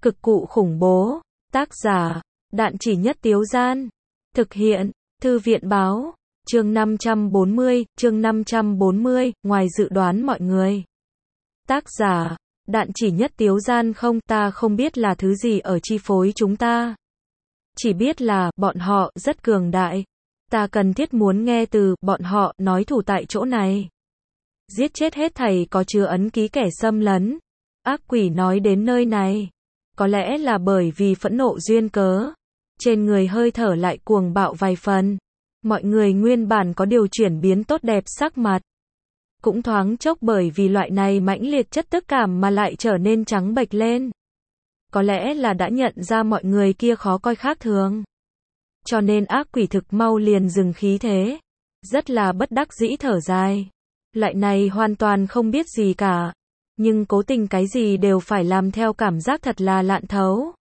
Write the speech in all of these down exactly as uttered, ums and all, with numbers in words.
Cực cụ khủng bố. Tác giả, Đạn Chỉ Nhất Tiếu Gian. Thực hiện, Thư viện Báo. Chương năm trăm bốn mươi, chương năm trăm bốn mươi, ngoài dự đoán mọi người. Tác giả, Đạn Chỉ Nhất Tiếu Gian. Không, ta không biết là thứ gì ở chi phối chúng ta. Chỉ biết là, bọn họ, rất cường đại. Ta cần thiết muốn nghe từ, bọn họ, nói thủ tại chỗ này. Giết chết hết thảy có chứa ấn ký kẻ xâm lấn. Ác quỷ nói đến nơi này. Có lẽ là bởi vì phẫn nộ duyên cớ. Trên người hơi thở lại cuồng bạo vài phần. Mọi người nguyên bản có điều chuyển biến tốt đẹp sắc mặt. Cũng thoáng chốc bởi vì loại này mãnh liệt chất tức cảm mà lại trở nên trắng bệch lên. Có lẽ là đã nhận ra mọi người kia khó coi khác thường. Cho nên ác quỷ thực mau liền dừng khí thế. Rất là bất đắc dĩ thở dài. Loại này hoàn toàn không biết gì cả. Nhưng cố tình cái gì đều phải làm theo cảm giác thật là lạn thấu.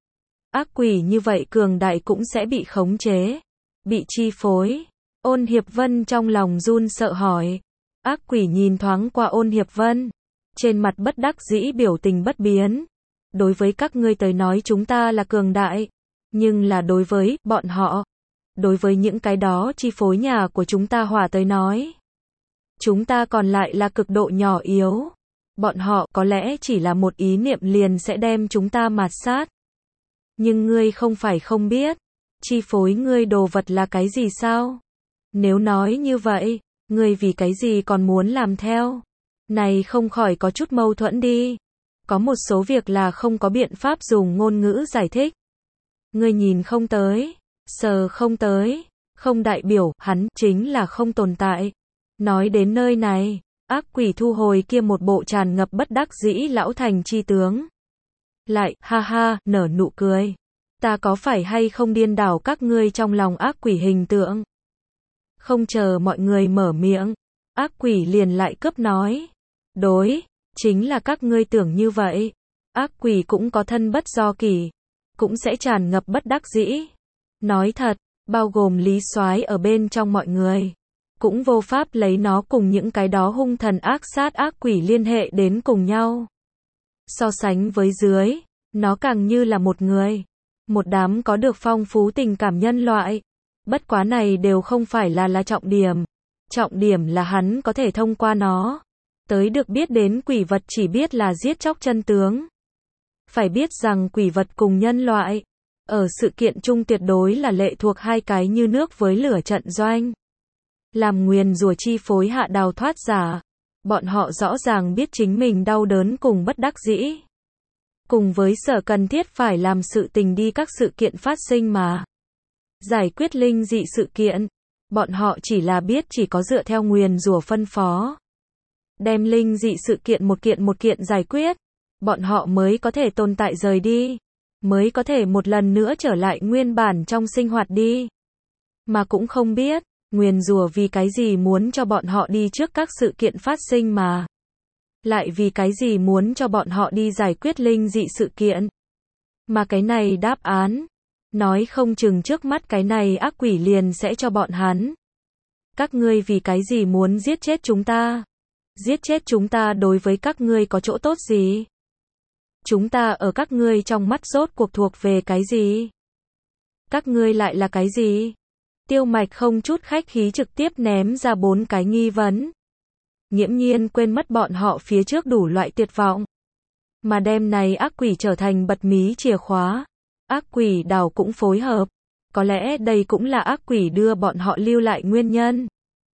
Ác quỷ như vậy cường đại cũng sẽ bị khống chế. Bị chi phối. Ôn Hiệp Vân trong lòng run sợ hỏi. Ác quỷ nhìn thoáng qua Ôn Hiệp Vân. Trên mặt bất đắc dĩ biểu tình bất biến. Đối với các ngươi tới nói chúng ta là cường đại. Nhưng là đối với bọn họ. Đối với những cái đó chi phối nhà của chúng ta hỏa tới nói. Chúng ta còn lại là cực độ nhỏ yếu. Bọn họ có lẽ chỉ là một ý niệm liền sẽ đem chúng ta mạt sát. Nhưng ngươi không phải không biết. Chi phối ngươi đồ vật là cái gì sao? Nếu nói như vậy, ngươi vì cái gì còn muốn làm theo? Này không khỏi có chút mâu thuẫn đi. Có một số việc là không có biện pháp dùng ngôn ngữ giải thích. Ngươi nhìn không tới, sờ không tới, không đại biểu hắn chính là không tồn tại. Nói đến nơi này, ác quỷ thu hồi kia một bộ tràn ngập bất đắc dĩ lão thành chi tướng. Lại, ha ha, nở nụ cười. Ta có phải hay không điên đảo các ngươi trong lòng ác quỷ hình tượng? Không chờ mọi người mở miệng, ác quỷ liền lại cấp nói. Đối, chính là các ngươi tưởng như vậy. Ác quỷ cũng có thân bất do kỳ, cũng sẽ tràn ngập bất đắc dĩ. Nói thật, bao gồm Lý Soái ở bên trong mọi người. Cũng vô pháp lấy nó cùng những cái đó hung thần ác sát ác quỷ liên hệ đến cùng nhau. So sánh với dưới, nó càng như là một người. Một đám có được phong phú tình cảm nhân loại. Bất quá này đều không phải là là trọng điểm. Trọng điểm là hắn có thể thông qua nó. Tới được biết đến quỷ vật chỉ biết là giết chóc chân tướng. Phải biết rằng quỷ vật cùng nhân loại. Ở sự kiện chung tuyệt đối là lệ thuộc hai cái như nước với lửa trận doanh. Làm nguyền rủa chi phối hạ đào thoát giả. Bọn họ rõ ràng biết chính mình đau đớn cùng bất đắc dĩ. Cùng với sở cần thiết phải làm sự tình đi các sự kiện phát sinh mà. Giải quyết linh dị sự kiện. Bọn họ chỉ là biết chỉ có dựa theo nguyền rủa phân phó. Đem linh dị sự kiện một kiện một kiện giải quyết. Bọn họ mới có thể tồn tại rời đi. Mới có thể một lần nữa trở lại nguyên bản trong sinh hoạt đi. Mà cũng không biết. Nguyền rủa vì cái gì muốn cho bọn họ đi trước các sự kiện phát sinh mà. Lại vì cái gì muốn cho bọn họ đi giải quyết linh dị sự kiện. Mà cái này đáp án. Nói không chừng trước mắt cái này ác quỷ liền sẽ cho bọn hắn. Các ngươi vì cái gì muốn giết chết chúng ta? Giết chết chúng ta đối với các ngươi có chỗ tốt gì? Chúng ta ở các ngươi trong mắt rốt cuộc thuộc về cái gì? Các ngươi lại là cái gì? Tiêu Mạch không chút khách khí trực tiếp ném ra bốn cái nghi vấn. Nghiễm nhiên quên mất bọn họ phía trước đủ loại tuyệt vọng. Mà đêm này ác quỷ trở thành bật mí chìa khóa. Ác quỷ đào cũng phối hợp. Có lẽ đây cũng là ác quỷ đưa bọn họ lưu lại nguyên nhân.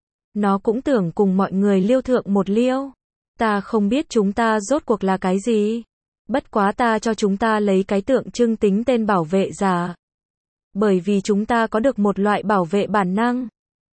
Nó cũng tưởng cùng mọi người liêu thượng một liêu. Ta không biết chúng ta rốt cuộc là cái gì. Bất quá ta cho chúng ta lấy cái tượng trưng tính tên bảo vệ giả. Bởi vì chúng ta có được một loại bảo vệ bản năng.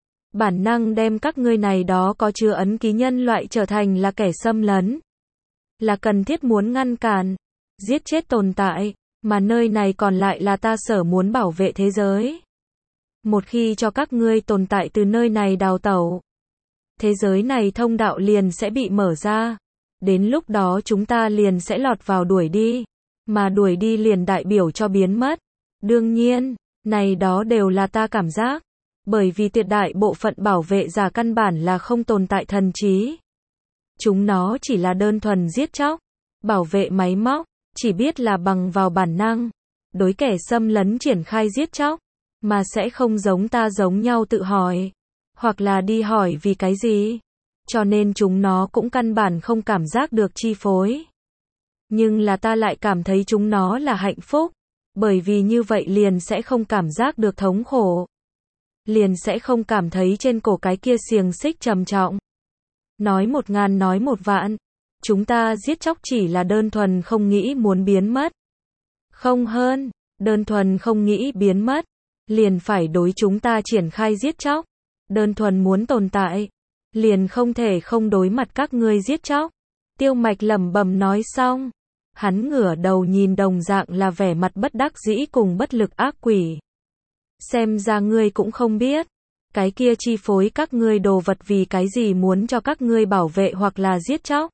Bản năng đem các ngươi này đó có chứa ấn ký nhân loại trở thành là kẻ xâm lấn. Là cần thiết muốn ngăn cản. Giết chết tồn tại. Mà nơi này còn lại là ta sở muốn bảo vệ thế giới. Một khi cho các ngươi tồn tại từ nơi này đào tẩu. Thế giới này thông đạo liền sẽ bị mở ra. Đến lúc đó chúng ta liền sẽ lọt vào đuổi đi. Mà đuổi đi liền đại biểu cho biến mất. Đương nhiên, này đó đều là ta cảm giác. Bởi vì tuyệt đại bộ phận bảo vệ giả căn bản là không tồn tại thần trí. Chúng nó chỉ là đơn thuần giết chóc. Bảo vệ máy móc. chỉ biết là bằng vào bản năng, đối kẻ xâm lấn triển khai giết chóc, mà sẽ không giống ta giống nhau tự hỏi, hoặc là đi hỏi vì cái gì. Cho nên chúng nó cũng căn bản không cảm giác được chi phối. Nhưng là ta lại cảm thấy chúng nó là hạnh phúc, bởi vì như vậy liền sẽ không cảm giác được thống khổ. Liền sẽ không cảm thấy trên cổ cái kia xiềng xích trầm trọng. Nói một ngàn nói một vạn, chúng ta giết chóc chỉ là đơn thuần không nghĩ muốn biến mất. Không hơn, đơn thuần không nghĩ biến mất, liền phải đối chúng ta triển khai giết chóc. Đơn thuần muốn tồn tại, liền không thể không đối mặt các ngươi giết chóc. Tiêu Mạch lẩm bẩm nói xong, hắn ngửa đầu nhìn đồng dạng là vẻ mặt bất đắc dĩ cùng bất lực ác quỷ. Xem ra ngươi cũng không biết, cái kia chi phối các ngươi đồ vật vì cái gì muốn cho các ngươi bảo vệ hoặc là giết chóc.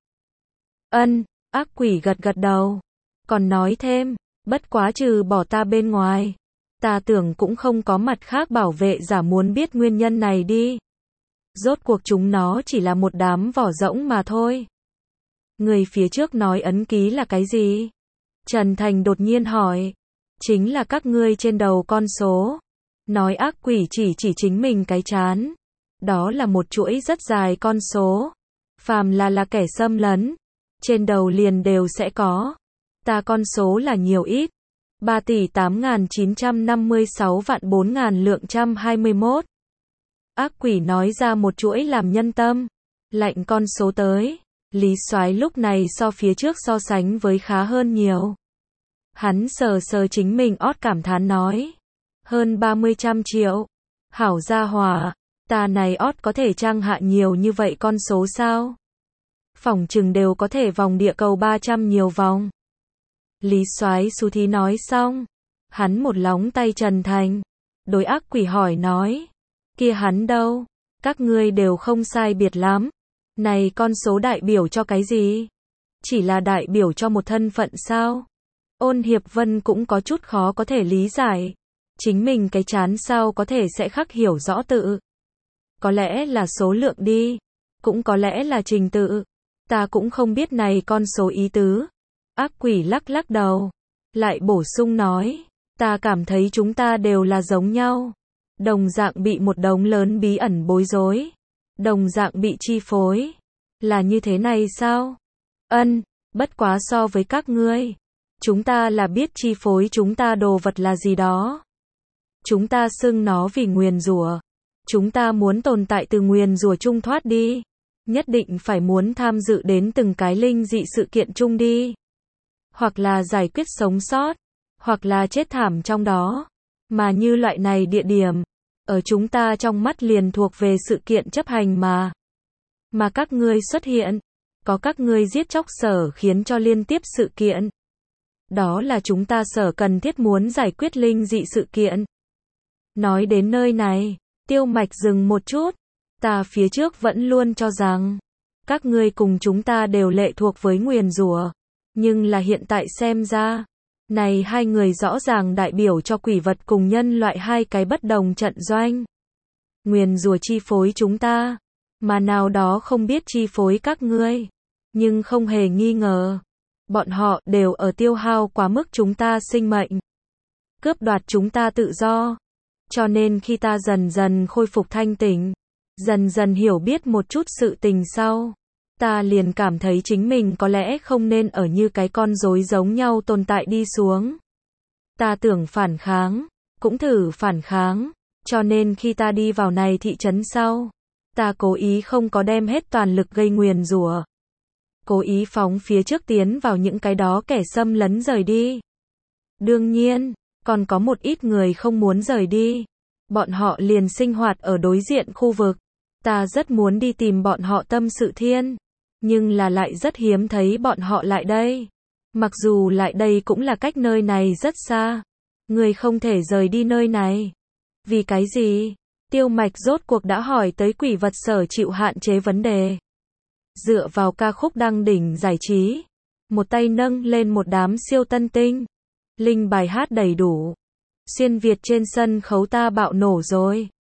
Ân, ác quỷ gật gật đầu, còn nói thêm, bất quá trừ bỏ ta bên ngoài, ta tưởng cũng không có mặt khác bảo vệ giả muốn biết nguyên nhân này đi. Rốt cuộc chúng nó chỉ là một đám vỏ rỗng mà thôi. Người phía trước nói ấn ký là cái gì? Trần Thành đột nhiên hỏi. Chính là các ngươi trên đầu con số. Nói ác quỷ chỉ chỉ chính mình cái trán. Đó là một chuỗi rất dài con số. Phàm là là kẻ xâm lấn, trên đầu liền đều sẽ có. Ta con số là nhiều ít. ba tỷ tám nghìn chín trăm năm mươi sáu vạn bốn nghìn lượng trăm hai mươi mốt. Ác quỷ nói ra một chuỗi làm nhân tâm lạnh con số tới. Lý Soái lúc này so phía trước so sánh với khá hơn nhiều. Hắn sờ sờ chính mình ót cảm thán nói. Hơn ba mươi trăm triệu. Hảo gia hỏa, ta này ót có thể trang hạ nhiều như vậy con số sao? Phỏng chừng đều có thể vòng địa cầu ba trăm nhiều vòng. Lý Soái xú thí nói xong. Hắn một lóng tay Trần Thành. Đối ác quỷ hỏi nói. Kia hắn đâu? Các ngươi đều không sai biệt lắm. Này con số đại biểu cho cái gì? Chỉ là đại biểu cho một thân phận sao? Ôn Hiệp Vân cũng có chút khó có thể lý giải. Chính mình cái chán sao có thể sẽ khắc hiểu rõ tự. Có lẽ là số lượng đi. Cũng có lẽ là trình tự. Ta cũng không biết này con số ý tứ. Ác quỷ lắc lắc đầu. Lại bổ sung nói. Ta cảm thấy chúng ta đều là giống nhau. Đồng dạng bị một đống lớn bí ẩn bối rối. Đồng dạng bị chi phối. Là như thế này sao? Ân, bất quá so với các ngươi. Chúng ta là biết chi phối chúng ta đồ vật là gì đó. Chúng ta xưng nó vì nguyền rủa. Chúng ta muốn tồn tại từ nguyền rủa chung thoát đi. Nhất định phải muốn tham dự đến từng cái linh dị sự kiện chung đi. Hoặc là giải quyết sống sót. Hoặc là chết thảm trong đó. Mà như loại này địa điểm. Ở chúng ta trong mắt liền thuộc về sự kiện chấp hành mà. Mà các ngươi xuất hiện. Có các ngươi giết chóc sở khiến cho liên tiếp sự kiện. Đó là chúng ta sở cần thiết muốn giải quyết linh dị sự kiện. Nói đến nơi này, Tiêu Mạch dừng một chút. Ta phía trước vẫn luôn cho rằng. Các ngươi cùng chúng ta đều lệ thuộc với nguyền rủa. Nhưng là hiện tại xem ra. Này hai người rõ ràng đại biểu cho quỷ vật cùng nhân loại hai cái bất đồng trận doanh. Nguyền rủa chi phối chúng ta, mà nào đó không biết chi phối các ngươi. Nhưng không hề nghi ngờ, bọn họ đều ở tiêu hao quá mức chúng ta sinh mệnh. Cướp đoạt chúng ta tự do. Cho nên khi ta dần dần khôi phục thanh tỉnh, dần dần hiểu biết một chút sự tình sau. Ta liền cảm thấy chính mình có lẽ không nên ở như cái con rối giống nhau tồn tại đi xuống. Ta tưởng phản kháng, cũng thử phản kháng, cho nên khi ta đi vào này thị trấn sau, ta cố ý không có đem hết toàn lực gây nguyền rủa. Cố ý phóng phía trước tiến vào những cái đó kẻ xâm lấn rời đi. Đương nhiên, còn có một ít người không muốn rời đi. Bọn họ liền sinh hoạt ở đối diện khu vực. Ta rất muốn đi tìm bọn họ tâm sự thiên. Nhưng là lại rất hiếm thấy bọn họ lại đây. Mặc dù lại đây cũng là cách nơi này rất xa. Người không thể rời đi nơi này. Vì cái gì? Tiêu Mạch rốt cuộc đã hỏi tới quỷ vật sở chịu hạn chế vấn đề. Dựa vào ca khúc đăng đỉnh giải trí. Một tay nâng lên một đám siêu tân tinh. Linh bài hát đầy đủ. Xuyên Việt trên sân khấu ta bạo nổ rồi.